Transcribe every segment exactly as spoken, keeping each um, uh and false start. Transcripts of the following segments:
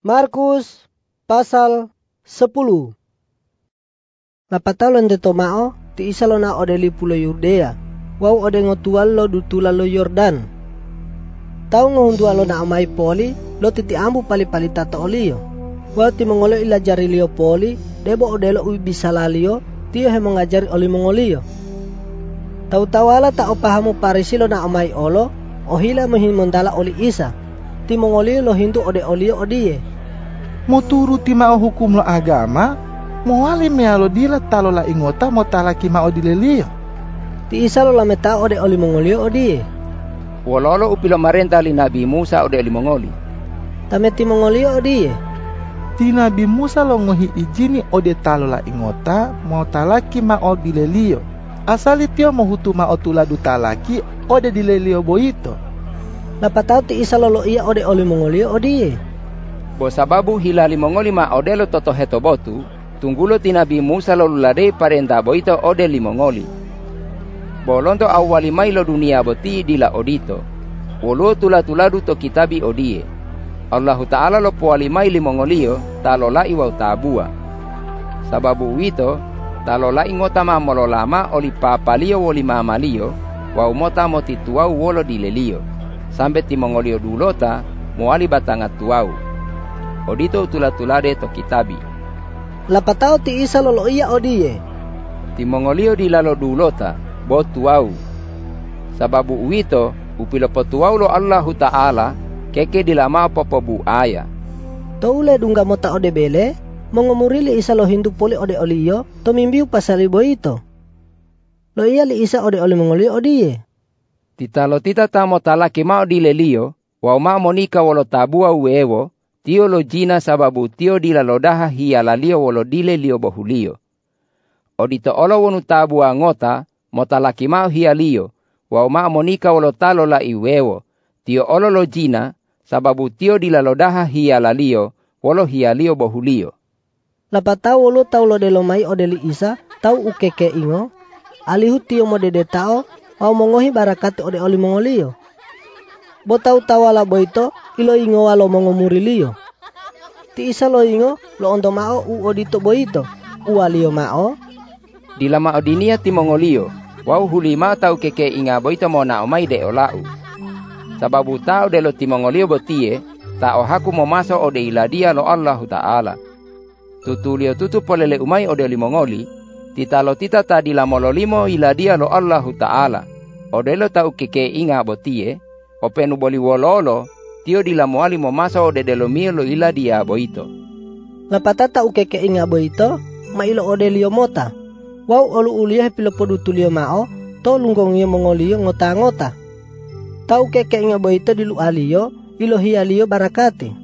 Markus pasal sepuluh. Lapatao lende tomao ti isa lo na ode li pulo Yudea. Wau ode ngotual lo dutula lo Yordan. Tau ngohundua lo na amai poli lo titi ambu pali-pali tata olio. Wau ti mongolo ila jari lio poli debo ode lo ui bisalalio tiyo he mengajari oli mongolio. Tau-tau ala ta opahamu parisi lo na amai olo ohila mohimondala oli isa. Ti mongolio lo hindu ode olio odie. Mo turuti mao hukum lo agama, mo wali mea lo dila talo la ingota mo talaki mao dilelio. Ti isa lo lameta ode oli mongolio odie. Wololo upilo marenta li Nabi Musa ode oli mongoli. Tame ti mongolio odie. Ti Nabi Musa lo ngohi ijini ode talo la ingota mo talaki mao dilelio. Asali tio mo hutu mao tuladu talaki ode dilelio boito. Lapatao ti isa lo lo iya ode oli mongolio odie. Bo sababu hilali mongoli ma odelo toto heto botu, tunggulo ti Nabi Musa lo lulade parenta boito ode li mongoli. Bolonto awali mai lo dunia boti dila odito. Wolo tula tuladu to kitabi odie. Allahu Ta'ala lo puali mai li mongolio talo la iwau tabua. Sababu wito talo la ingota ma molo lama oli papalio woli mamalio, wau mota moti tuau wolo dilelio. Sampai ti mongolio dulota moali batanga tuau. Odito tula-tulade to kitabi. Lapatao ti isa lolo iya odie. Ti mongolio di lalo dulota bo tuau. Sababu uito upilo po tuau lo Allahu Ta'ala keke dilama popo bu aya. Toule dunga mota ode bele mongomurili isa lo hindu poli ode olio to mimbiu pasali boito. Lo iya li isa ode oli mongolio odie. Titalo tita tamo talaki mao dilelio wa ma monika wolo tabua uewo. Tio lo jina sababu tio dila lodaha hiya lalio wolo dile lio bohulio. Odito olo wonu tabu angota motalaki mau hiya lio. Wa ma monika wolo talo la iwewo. Tio olo lo jina sababu tio dila lodaha hiya lalio wolo hiya lio bohulio. Lapatao wolo tau lo delo mai odeli isa tau ukeke ingo. Alihu tio modede tao au mongohi barakati ode oli mongolio. Botau tawala boito ilo ingo walo mongomurilio. Ti isa lo ingo lo ondo mao u odito boito. Uwalio mao. Dila mao dinia ti mongolio. Wau huli mao tau keke inga boito mo na omai de olau. Sababu tau de lo ti mongolio botie. Ta ohaku mo maso ode iladia lo Allahu Ta'ala. Tutulio tutu polele umai ode li mongoli. Tita lo tita ta dila mololimo iladia lo Allahu Ta'ala. Ode lo tau keke inga botie. Openu boli wololo, tio dila moali mo masa ode de lo mio lo ila dia boito. Lapatata ukeke inga boito, ma ilo ode lio mota. Wau olu ulia hepilo podutu lio mao, to lunggong iyo mongolio ngota-ngota. Tau keke inga boito dilu alio, ilo hiya lio barakati.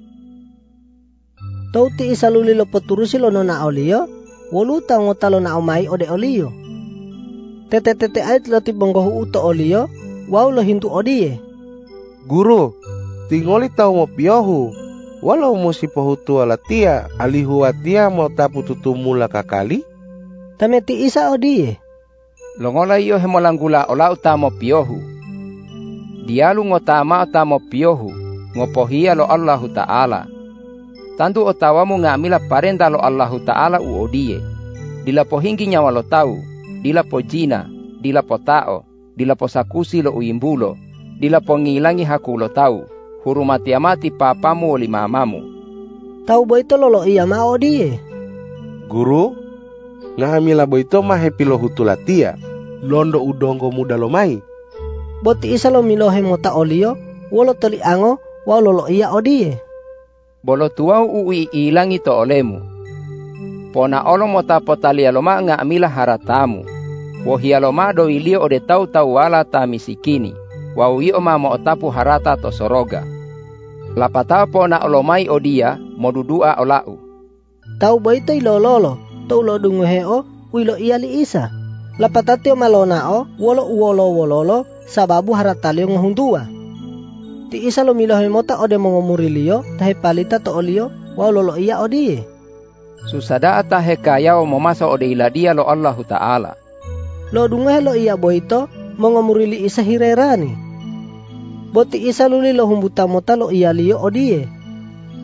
Tau ti isa luli lo poturusi lo nona olio, wolu tau ngota lo na omai ode olio. Tete-tete ait lo ti bonggohu uto olio, wau lo hindu odie. Guru, tingoli tau mo piohu. Walau musi pohutu alatia, alihu atia mo tapu tutumula kakali. Tameti isa odie. Longola iyo hemolanggula ola utamo piohu. Dialu ngotama utamo piohu, ngopohia lo Allahu Ta'ala. Tantu otawamu ngamila parenta lo Allahu Ta'ala u odie. Dila pohingi nyawa lo tau, dila po jina, dila po tao, dila po sakusi lo uimbulo. Dila pongilangi haku lo tau, hurumati amati papamu oli mamamu. Tau boito lolo iya mao die. Guru, ngahamila boito mahe pilo hutulatia, londo udongo muda lo mai. Boti isa lo milohe mota olio, wolo toli ango, wau lolo iya odie. Bolo tuau ui ilangi to olemu. Pona olo mota potalia loma ngahamila haratamu. Wohia loma do ilio ode tau tau wala ta misikini. Wau iyo mamo otapu harata to soroga. Lapatao po na olomai odia modudua olau. Tau boito ilololo, to ulo dunguheo, uilo iya li isa. Lapatatio malona o, wolo uwolo wololo, sababu haratalio ngohundua. Ti isa lo milohe mota ode mongomurilio, tahe palita to olio, wau lolo iya odie. Susada atahe kaya o momasa ode iladia lo Allahu Ta'ala. Lo dunguhe lo iya boito, mongomurili isa hirerani. Boti isa luli lo humbuta mota lo iya liyo odie.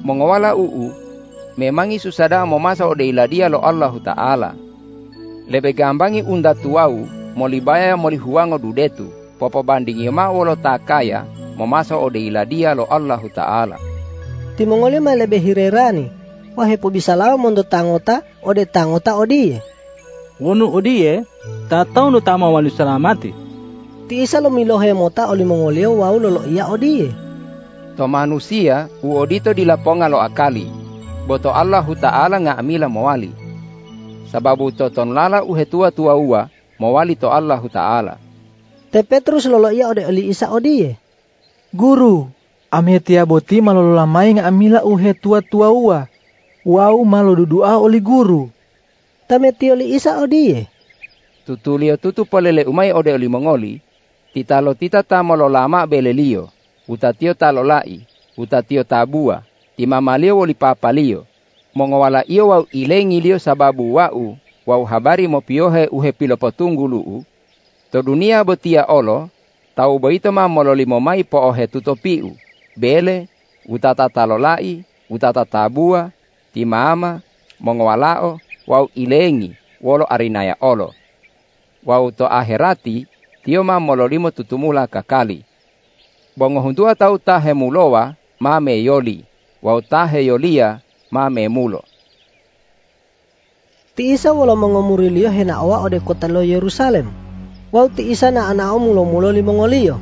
mengawala uu, memangi susada mo masa ode iladia lo Allah Ta'ala. Lebe gambangi unda tuau, molibaya molihuango dudetu, popo bandingi ma wolo takaya, mo masa ode iladia lo Allah Ta'ala. Timongoli ma lebe hirerani, wahe po bisalaw mondo tangota, ode tangota odie. Wonu odie, tatau no tama wali salamati. Ti isa lo milohe mota oli mongolio wau lolo iya odie. To manusia, u odito dilaponga lo akali, boto Allah Ta'ala nga amila mawali. Sababu to ton lala uhetua tua ua, mawali to Allah Ta'ala. Te Petrus lolo iya ode oli isa odie. Guru, ametia boti malolo lamai nga amila uhetua tua ua. Wau malo dudua oli guru. Tameti oli isa odie. Tutulio tutu polele umai ode oli mongoli, titalo tita tamolo lama belelio, utatio talolai, utatio tabua, timamalio woli papalio. Mongowala iyo wau ilengilio sababu wau, wau habari mopiohe uhe pilopotunggulu. To dunia botia olo, tau boito ma mololi momai po ohe tutopiu, bele, utata talolai, utata tabua, timama, mongowalao, wau ilengi, wolo arinaya olo. Wau to aherati, tio ma mololimo tutumula kakali. Bongo hundua tau tahe mulowa, ma me yoli, wau tahe yolia, ma me mulo. Ti isa wala mangomurilio hena awa ode kota lo Yerusalem. Wau ti isa na anao mulo-mulo li mongolio.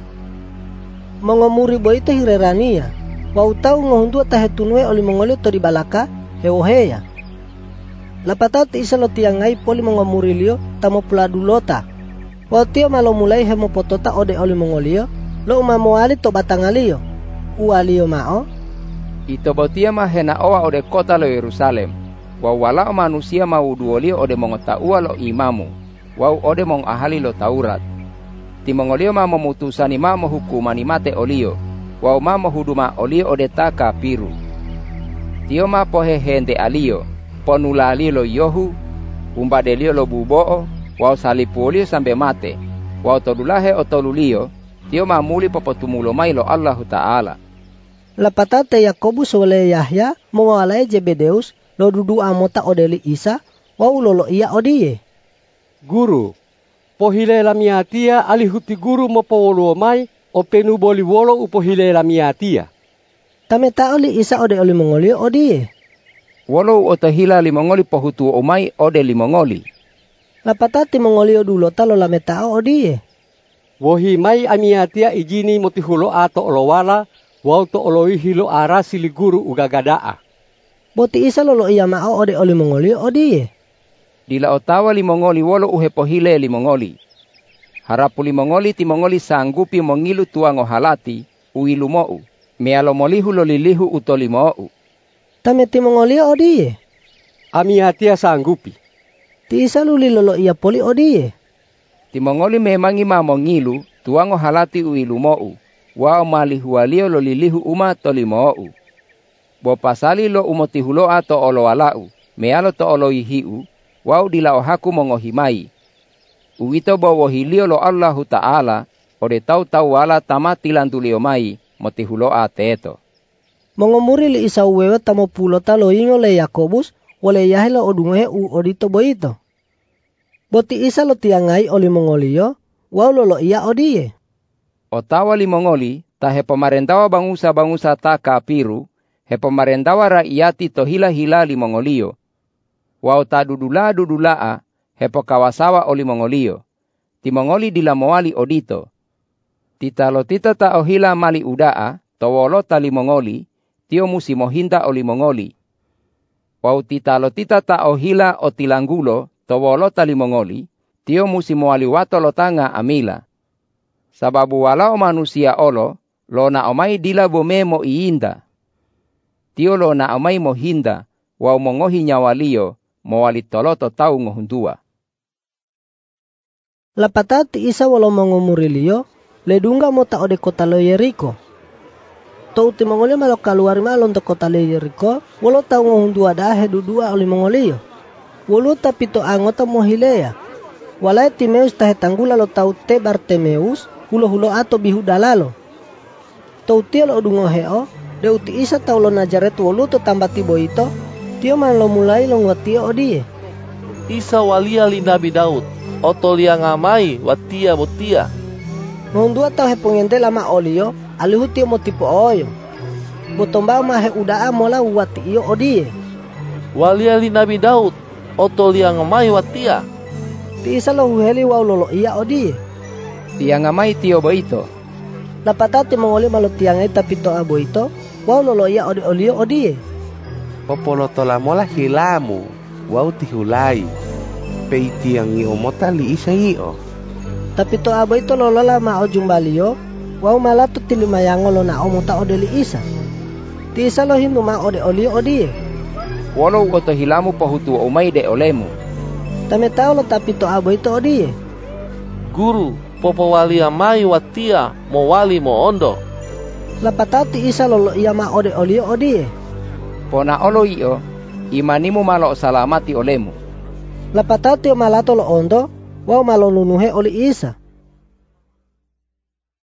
Mangomuri boito hirerania. Wau tau ngohundua tahe tunwe oli mongolio to di balaka, hewoheya. Lapatau ti isa lo tiangai poli mangomurilio tamo puladulota. Wau tio malo mulai hemo potota ode oli mongolio, lo umamoali to batangalio. Ualio mao. Ito botia ma hena oa ode kota lo Yerusalem. Wau wala manusia mau duolio ode mongotaua lo imamu. Wau ode mong ahali lo Taurat. Ti mongolio ma memutusani ma mohukumani mate olio. Wau ma mohuduma olio ode taka piru. Tio ma pohe hende alio. Ponulali lo yohu. Umbadelio lo buboo. Wau salipu olio sampai mate. Wau todulahe otolulio. Tio ma muli popotumulo mai lo Allah Ta'ala. Lapatate Yakobus wale Yahya mengawalai Jebedeus lo dudu amota odeli Isa wau lolo iya odie. Guru, pohile lamiatia alihuti guru mopowolo mai openu boli wolo upohile lamiatia. Tameta oli Isa ode oli mongoli odie. Wolo otahila li mongoli pohutu omai ode li mongoli. Lapatate mongoli odulo talo lameta odie. Wohi mai amiatia ijini motihulo ato olowala. Wau to oloi hilo arasi li guru ugagadaa. Boti isa lolo iya mao ode oli mongoli odie. Dila otawa li mongoli wolo uhepohile li mongoli. Harapu li mongoli ti mongoli sanggupi mongilu tuango halati uilu mou. Mealo molihu lo lilihu utoli mou. Tame ti mongoli odie. Ami hatia sanggupi. Ti isa luli lolo iya poli odie. Ti mongoli memangi ma mongilu tuango halati uilu mou. Wao malihualio lo lilihu uma tolimou. Bo pasali lo umotihulo ato olo alau. Mealo to olo ihiu. Wao dila ohaku mongohimai. Uwito bo wohilio lo Allah Ta'ala. Ode tau tau wala tamati lantulio mai. Motihulo ateto. Mongomuri li isa uwewe tamo pulota lo ingo le Yakobus. Wale yahilo odungehe u odito boito. Boti isa lo tiangai oli mongolio. Wao lolo iya odie. Otawa li mongoli, ta he pemerentawa bangusa-bangusa ta kapiru, he pemerentawa rakyati to hila-hila li mongolio. Wao ta dudula-dudulaa, he pokawasawa oli mongolio. Ti mongoli dila moali odito. Tita lo tita ta ohila mali udaa, to wolota li mongoli, tio musi mohinda oli mongoli. Wao tita lo tita ta ohila o tilanggulo, to wolota li mongoli, tio musi moali wato lo tanga amila. Sababu walau manusia olo, lo na omai dila bome mo iinda. Tio lo na omai mo hinda, wau mongohi nyawalio, mo walitoloto tau ngohundua. Lapatati isa walo mongomurilio, ledunga mo ta ode kota lo Yeriko. To uti mongolio malo kaluari malon to kota lo Yeriko, walo tau ngohundua dahe dudua oli mongolio. Walo tapito angota mohilea. Walai Timeus tahe tanggula lo tau te Bartemeus, hulo-hulo ato bihu dalalo. Tau tia lo dungo heo, De uti Isa tau lo Nazaret wolu to tambati boito, tio man lo mulai lo ngwatio odie. Isa walia li Nabi Daud, oto lia ngamai watia botia. Nondua tau he pongende lama olio, alihu tio mo tipo oyo. Botomba ma he udaa mola wati iyo odie. Walia li Nabi Daud, oto lia ngamai watia. Ti Isa lo huheli wau lolo iya odie. Tia ngamai tio boito. Lapatati mongoli malo tiangai tapi toa boito, wau lolo iya odi olio odie. Popolo tola mola hilamu, wau tihulai. Pei tiang i omota li Isa iyo. Tapi toa boito lolo lama o jumbalio, wau malatu tilimayango lo na omota ode li Isa. Ti Isa lo hindu ma ode olio odie. Walau oto hilamu pohutu umai de olemu. Tame tau lo tapi toa boito odie. Guru, popo walia mai watia, mo wali mo ondo. Lapatau ti Isa lolo iya ma ode olio odie. Pona olo iyo, imanimu malo salamati olemu. Lapatau tio malato lo ondo, wau malo lunuhe oli Isa.